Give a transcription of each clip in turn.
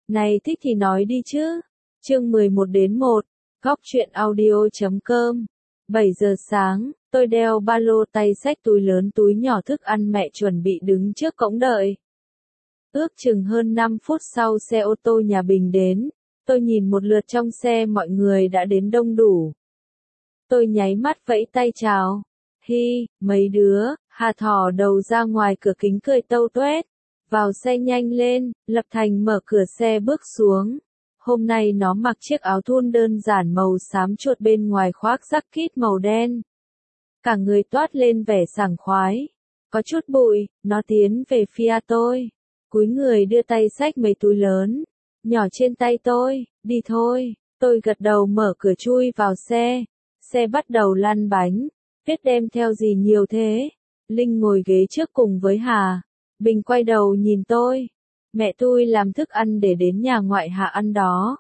Này thích thì nói đi chứ. Chương 11-1, góc truyện audio.com. 7 giờ sáng, tôi đeo ba lô tay xách túi lớn túi nhỏ thức ăn mẹ chuẩn bị đứng trước cổng đợi. Ước chừng hơn 5 phút sau xe ô tô nhà Bình đến, tôi nhìn một lượt trong xe mọi người đã đến đông đủ. Tôi nháy mắt vẫy tay chào. Hi, mấy đứa, Hà thò đầu ra ngoài cửa kính cười tâu tuét. Vào xe nhanh lên, Lập Thành mở cửa xe bước xuống. Hôm nay nó mặc chiếc áo thun đơn giản màu xám chuột bên ngoài khoác jacket màu đen. Cả người toát lên vẻ sảng khoái. Có chút bụi, nó tiến về phía tôi. Cúi người đưa tay xách mấy túi lớn, nhỏ trên tay tôi, đi thôi. Tôi gật đầu mở cửa chui vào xe. Xe bắt đầu lăn bánh. Biết đem theo gì nhiều thế? Linh ngồi ghế trước cùng với Hà. Bình quay đầu nhìn tôi. Mẹ tôi làm thức ăn để đến nhà ngoại Hạ ăn đó.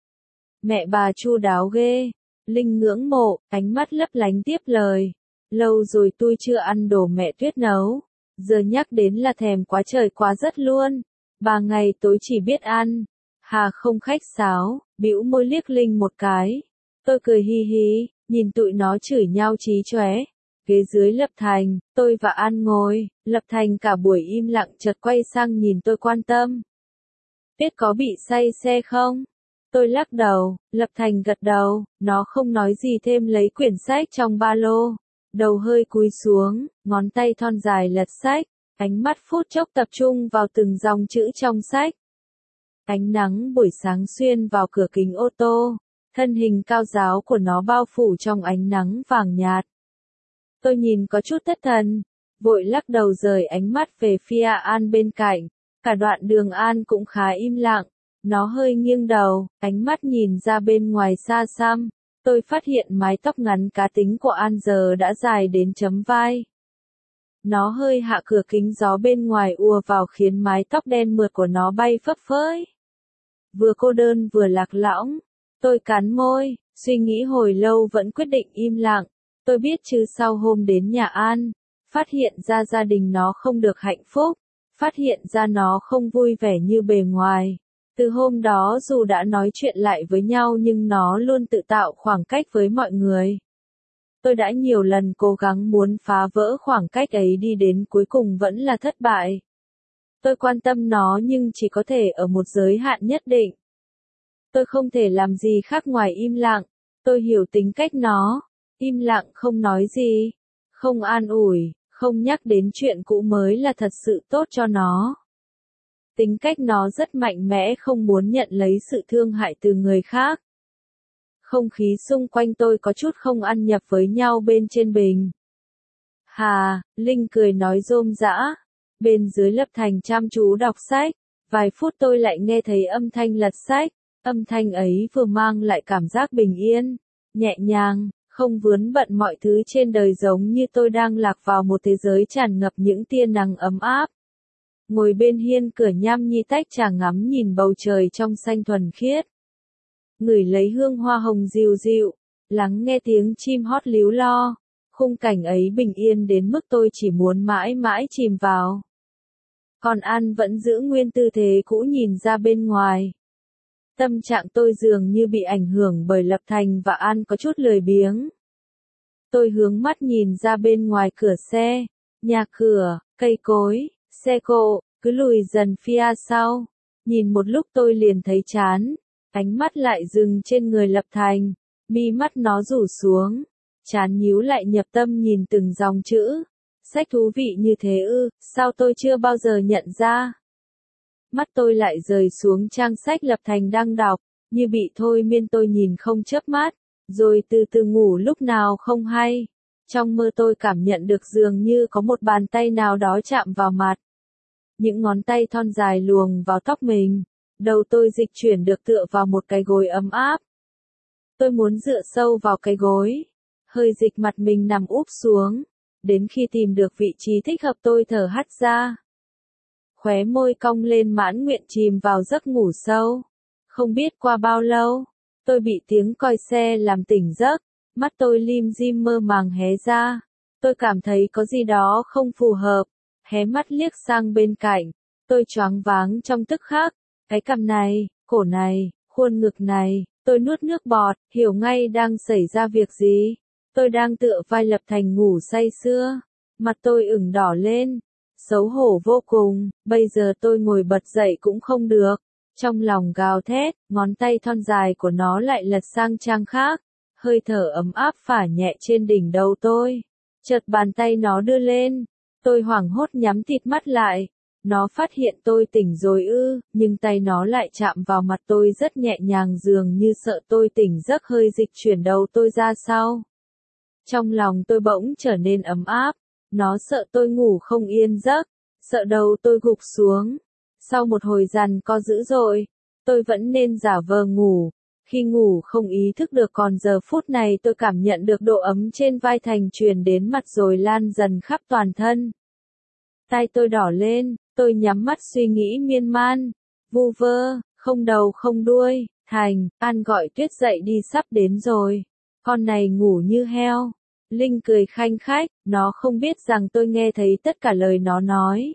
Mẹ bà chu đáo ghê. Linh ngưỡng mộ, ánh mắt lấp lánh tiếp lời. Lâu rồi tôi chưa ăn đồ mẹ Tuyết nấu. Giờ nhắc đến là thèm quá trời quá rất luôn. 3 ngày tối chỉ biết ăn. Hà không khách sáo, bĩu môi liếc Linh một cái. Tôi cười hi hi, nhìn tụi nó chửi nhau chí chóe. Ghế dưới Lập Thành, tôi và An ngồi, Lập Thành cả buổi im lặng chợt quay sang nhìn tôi quan tâm. Biết có bị say xe không? Tôi lắc đầu, Lập Thành gật đầu, nó không nói gì thêm lấy quyển sách trong ba lô. Đầu hơi cúi xuống, ngón tay thon dài lật sách, ánh mắt phút chốc tập trung vào từng dòng chữ trong sách. Ánh nắng buổi sáng xuyên vào cửa kính ô tô, thân hình cao ráo của nó bao phủ trong ánh nắng vàng nhạt. Tôi nhìn có chút thất thần, vội lắc đầu rời ánh mắt về phía An bên cạnh, cả đoạn đường An cũng khá im lặng, nó hơi nghiêng đầu, ánh mắt nhìn ra bên ngoài xa xăm, tôi phát hiện mái tóc ngắn cá tính của An giờ đã dài đến chấm vai. Nó hơi hạ cửa kính gió bên ngoài ùa vào khiến mái tóc đen mượt của nó bay phấp phới. Vừa cô đơn vừa lạc lõng, tôi cắn môi, suy nghĩ hồi lâu vẫn quyết định im lặng. Tôi biết chứ sau hôm đến nhà An, phát hiện ra gia đình nó không được hạnh phúc, phát hiện ra nó không vui vẻ như bề ngoài. Từ hôm đó dù đã nói chuyện lại với nhau nhưng nó luôn tự tạo khoảng cách với mọi người. Tôi đã nhiều lần cố gắng muốn phá vỡ khoảng cách ấy đi đến cuối cùng vẫn là thất bại. Tôi quan tâm nó nhưng chỉ có thể ở một giới hạn nhất định. Tôi không thể làm gì khác ngoài im lặng, tôi hiểu tính cách nó. Im lặng không nói gì, không an ủi, không nhắc đến chuyện cũ mới là thật sự tốt cho nó. Tính cách nó rất mạnh mẽ không muốn nhận lấy sự thương hại từ người khác. Không khí xung quanh tôi có chút không ăn nhập với nhau bên trên bình. Hà, Linh cười nói rôm rã. Bên dưới Lập Thành chăm chú đọc sách. Vài phút tôi lại nghe thấy âm thanh lật sách. Âm thanh ấy vừa mang lại cảm giác bình yên, nhẹ nhàng. Không vướng bận mọi thứ trên đời giống như tôi đang lạc vào một thế giới tràn ngập những tia nắng ấm áp. Ngồi bên hiên cửa nham nhi tách trà ngắm nhìn bầu trời trong xanh thuần khiết. Ngửi lấy hương hoa hồng dịu dịu, lắng nghe tiếng chim hót líu lo. Khung cảnh ấy bình yên đến mức tôi chỉ muốn mãi mãi chìm vào. Còn An vẫn giữ nguyên tư thế cũ nhìn ra bên ngoài. Tâm trạng tôi dường như bị ảnh hưởng bởi Lập Thành và An có chút lười biếng. Tôi hướng mắt nhìn ra bên ngoài cửa xe, nhà cửa, cây cối, xe cộ, cứ lùi dần phía sau. Nhìn một lúc tôi liền thấy chán, ánh mắt lại dừng trên người Lập Thành, mi mắt nó rủ xuống, chán nhíu lại nhập tâm nhìn từng dòng chữ. Sách thú vị như thế ư, sao tôi chưa bao giờ nhận ra. Mắt tôi lại rời xuống trang sách Lập Thành đang đọc, như bị thôi miên tôi nhìn không chớp mắt, rồi từ từ ngủ lúc nào không hay. Trong mơ tôi cảm nhận được dường như có một bàn tay nào đó chạm vào mặt. Những ngón tay thon dài luồn vào tóc mình, đầu tôi dịch chuyển được tựa vào một cái gối ấm áp. Tôi muốn dựa sâu vào cái gối, hơi dịch mặt mình nằm úp xuống, đến khi tìm được vị trí thích hợp tôi thở hắt ra. Khóe môi cong lên mãn nguyện chìm vào giấc ngủ sâu. Không biết qua bao lâu, tôi bị tiếng còi xe làm tỉnh giấc, mắt tôi lim dim mơ màng hé ra. Tôi cảm thấy có gì đó không phù hợp, hé mắt liếc sang bên cạnh, tôi choáng váng trong tức khắc. Cái cằm này, cổ này, khuôn ngực này, tôi nuốt nước bọt, hiểu ngay đang xảy ra việc gì. Tôi đang tựa vai Lập Thành ngủ say sưa, mặt tôi ửng đỏ lên, xấu hổ vô cùng, bây giờ tôi ngồi bật dậy cũng không được. Trong lòng gào thét, ngón tay thon dài của nó lại lật sang trang khác, hơi thở ấm áp phả nhẹ trên đỉnh đầu tôi. Chợt bàn tay nó đưa lên, tôi hoảng hốt nhắm tịt mắt lại. Nó phát hiện tôi tỉnh rồi ư, nhưng tay nó lại chạm vào mặt tôi rất nhẹ nhàng dường như sợ tôi tỉnh giấc hơi dịch chuyển đầu tôi ra sau. Trong lòng tôi bỗng trở nên ấm áp, nó sợ tôi ngủ không yên giấc, sợ đầu tôi gục xuống. Sau một hồi giằng co dữ dội, tôi vẫn nên giả vờ ngủ. Khi ngủ không ý thức được còn giờ phút này tôi cảm nhận được độ ấm trên vai Thành truyền đến mặt rồi lan dần khắp toàn thân. Tai tôi đỏ lên, tôi nhắm mắt suy nghĩ miên man, vu vơ, không đầu không đuôi. Thành, An gọi Tuyết dậy đi sắp đến rồi. Con này ngủ như heo. Linh cười khanh khách, nó không biết rằng tôi nghe thấy tất cả lời nó nói.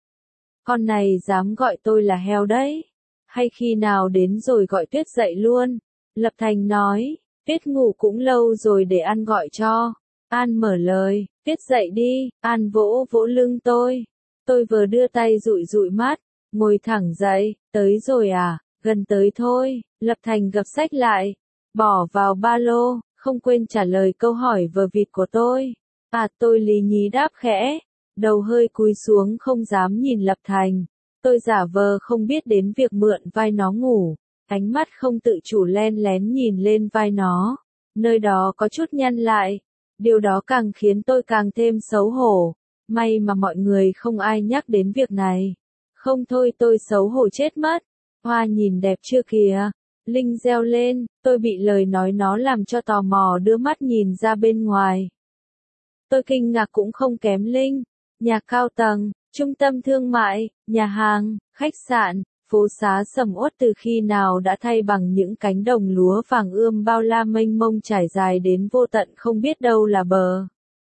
Con này dám gọi tôi là heo đấy. Hay khi nào đến rồi gọi Tuyết dậy luôn. Lập Thành nói, Tuyết ngủ cũng lâu rồi để An gọi cho. An mở lời, Tuyết dậy đi. An vỗ vỗ lưng tôi. Tôi vừa đưa tay dụi dụi mắt, ngồi thẳng dậy, tới rồi à, gần tới thôi. Lập Thành gập xách lại, bỏ vào ba lô, không quên trả lời câu hỏi vờ vịt của tôi. À, tôi lý nhí đáp khẽ, đầu hơi cúi xuống không dám nhìn Lập Thành. Tôi giả vờ không biết đến việc mượn vai nó ngủ, ánh mắt không tự chủ len lén nhìn lên vai nó, nơi đó có chút nhăn lại. Điều đó càng khiến tôi càng thêm xấu hổ. May mà mọi người không ai nhắc đến việc này. Không thôi tôi xấu hổ chết mất. Hoa nhìn đẹp chưa kìa. Linh reo lên, tôi bị lời nói nó làm cho tò mò đưa mắt nhìn ra bên ngoài. Tôi kinh ngạc cũng không kém Linh. Nhà cao tầng, trung tâm thương mại, nhà hàng, khách sạn, phố xá sầm uất từ khi nào đã thay bằng những cánh đồng lúa vàng ươm bao la mênh mông trải dài đến vô tận không biết đâu là bờ.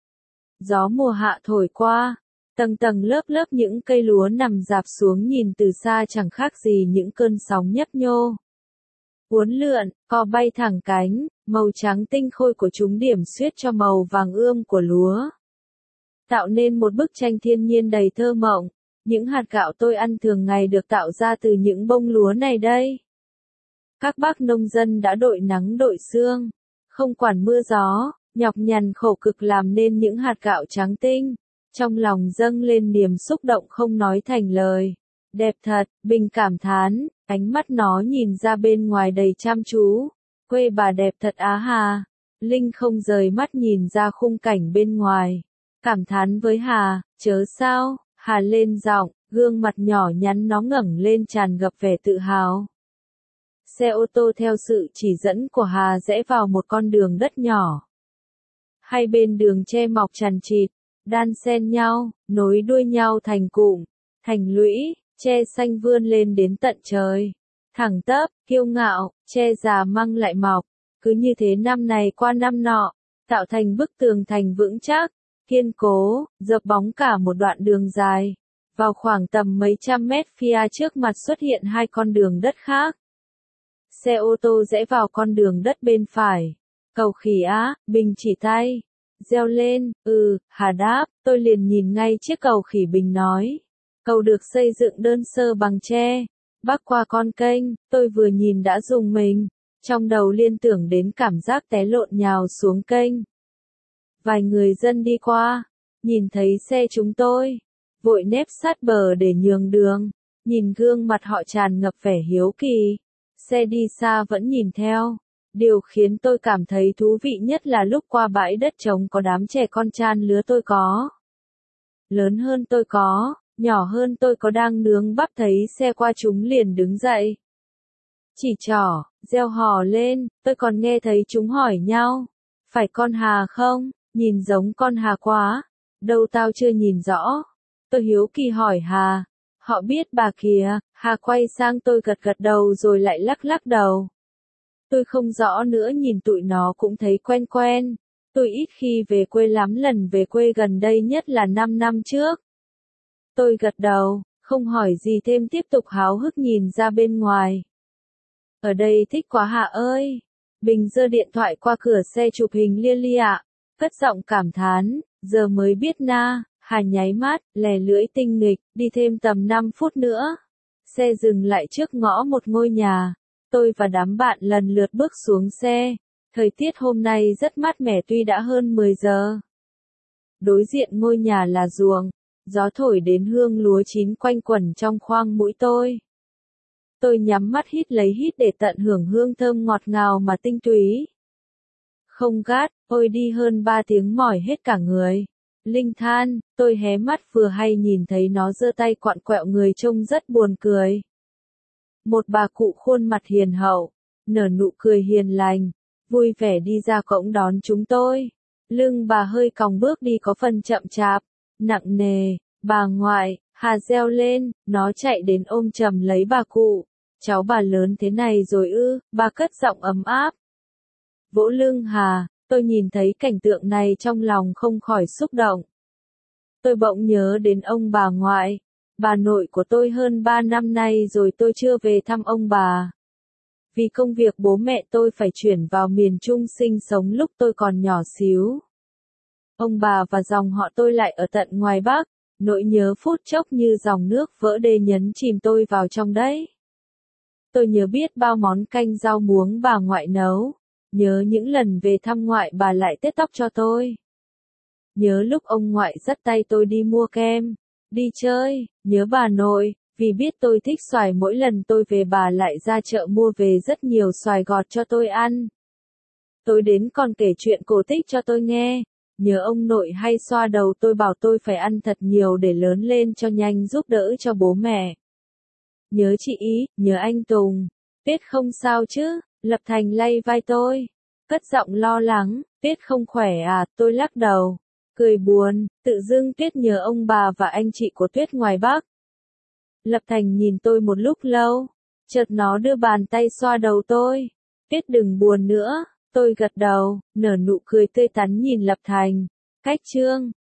Gió mùa hạ thổi qua, tầng tầng lớp lớp những cây lúa nằm rạp xuống nhìn từ xa chẳng khác gì những cơn sóng nhấp nhô. Uốn lượn, cò bay thẳng cánh, màu trắng tinh khôi của chúng điểm xuyết cho màu vàng ươm của lúa. Tạo nên một bức tranh thiên nhiên đầy thơ mộng. Những hạt gạo tôi ăn thường ngày được tạo ra từ những bông lúa này đây. Các bác nông dân đã đội nắng đội sương, không quản mưa gió, nhọc nhằn khổ cực làm nên những hạt gạo trắng tinh. Trong lòng dâng lên niềm xúc động không nói thành lời. Đẹp thật, Bình cảm thán, ánh mắt nó nhìn ra bên ngoài đầy chăm chú. Quê bà đẹp thật á Hà. Linh không rời mắt nhìn ra khung cảnh bên ngoài. Cảm thán với Hà, chớ sao. Hà lên giọng, gương mặt nhỏ nhắn nó ngẩng lên tràn ngập vẻ tự hào. Xe ô tô theo sự chỉ dẫn của Hà rẽ vào một con đường đất nhỏ. Hai bên đường tre mọc chằng chịt, đan xen nhau, nối đuôi nhau thành cụm, thành lũy, tre xanh vươn lên đến tận trời. Thẳng tắp, kiêu ngạo, tre già măng lại mọc, cứ như thế năm này qua năm nọ, tạo thành bức tường thành vững chắc, kiên cố, dập bóng cả một đoạn đường dài. Vào khoảng tầm mấy trăm mét phía trước mặt xuất hiện hai con đường đất khác. Xe ô tô rẽ vào con đường đất bên phải. Cầu Khỉ á, Bình chỉ tay. Reo lên, Hà đáp, tôi liền nhìn ngay chiếc cầu khỉ Bình nói. Cầu được xây dựng đơn sơ bằng tre. Bắc qua con kênh, tôi vừa nhìn đã rùng mình. Trong đầu liên tưởng đến cảm giác té lộn nhào xuống kênh. Vài người dân đi qua, nhìn thấy xe chúng tôi, vội nép sát bờ để nhường đường, nhìn gương mặt họ tràn ngập vẻ hiếu kỳ. Xe đi xa vẫn nhìn theo. Điều khiến tôi cảm thấy thú vị nhất là lúc qua bãi đất trống có đám trẻ con chan lứa tôi có. Lớn hơn tôi có, nhỏ hơn tôi có đang nướng bắp thấy xe qua chúng liền đứng dậy. Chỉ trỏ, reo hò lên, tôi còn nghe thấy chúng hỏi nhau. Phải con Hà không? Nhìn giống con Hà quá. Đâu tao chưa nhìn rõ. Tôi hiếu kỳ hỏi Hà. Họ biết bà kìa. Hà quay sang tôi gật gật đầu rồi lại lắc lắc đầu. Tôi không rõ nữa nhìn tụi nó cũng thấy quen quen. Tôi ít khi về quê lắm, lần về quê gần đây nhất là 5 năm trước. Tôi gật đầu, không hỏi gì thêm tiếp tục háo hức nhìn ra bên ngoài. Ở đây thích quá Hà ơi. Bình giơ điện thoại qua cửa xe chụp hình lia lịa, cất giọng cảm thán, giờ mới biết na. Hà nháy mắt, lè lưỡi tinh nghịch, đi thêm tầm 5 phút nữa. Xe dừng lại trước ngõ một ngôi nhà. Tôi và đám bạn lần lượt bước xuống xe. Thời tiết hôm nay rất mát mẻ tuy đã hơn 10 giờ. Đối diện ngôi nhà là ruộng. Gió thổi đến hương lúa chín quanh quẩn trong khoang mũi tôi. Tôi nhắm mắt hít để tận hưởng hương thơm ngọt ngào mà tinh túy. Không gắt, ôi đi hơn 3 tiếng mỏi hết cả người. Linh than, tôi hé mắt vừa hay nhìn thấy nó giơ tay quặn quẹo người trông rất buồn cười. Một bà cụ khuôn mặt hiền hậu, nở nụ cười hiền lành, vui vẻ đi ra cổng đón chúng tôi. Lưng bà hơi còng bước đi có phần chậm chạp, nặng nề. Bà ngoại, Hà reo lên, nó chạy đến ôm chầm lấy bà cụ. Cháu bà lớn thế này rồi ư, bà cất giọng ấm áp. Vỗ lưng Hà, tôi nhìn thấy cảnh tượng này trong lòng không khỏi xúc động. Tôi bỗng nhớ đến ông bà ngoại, bà nội của tôi hơn 3 năm nay rồi tôi chưa về thăm ông bà. Vì công việc bố mẹ tôi phải chuyển vào miền Trung sinh sống lúc tôi còn nhỏ xíu. Ông bà và dòng họ tôi lại ở tận ngoài Bắc, nỗi nhớ phút chốc như dòng nước vỡ đê nhấn chìm tôi vào trong đấy. Tôi nhớ biết bao món canh rau muống bà ngoại nấu, nhớ những lần về thăm ngoại bà lại tết tóc cho tôi. Nhớ lúc ông ngoại dắt tay tôi đi mua kem, đi chơi, nhớ bà nội, vì biết tôi thích xoài mỗi lần tôi về bà lại ra chợ mua về rất nhiều xoài gọt cho tôi ăn. Tối đến còn kể chuyện cổ tích cho tôi nghe, nhớ ông nội hay xoa đầu tôi bảo tôi phải ăn thật nhiều để lớn lên cho nhanh giúp đỡ cho bố mẹ. Nhớ chị Ý, nhớ anh Tùng, Tuyết không sao chứ, Lập Thành lay vai tôi, cất giọng lo lắng, Tuyết không khỏe à, tôi lắc đầu. Cười buồn, tự dưng Tuyết nhớ ông bà và anh chị của Tuyết ngoài Bắc. Lập Thành nhìn tôi một lúc lâu, chợt nó đưa bàn tay xoa đầu tôi. Tuyết đừng buồn nữa, tôi gật đầu, nở nụ cười tươi tắn nhìn Lập Thành. Cách chương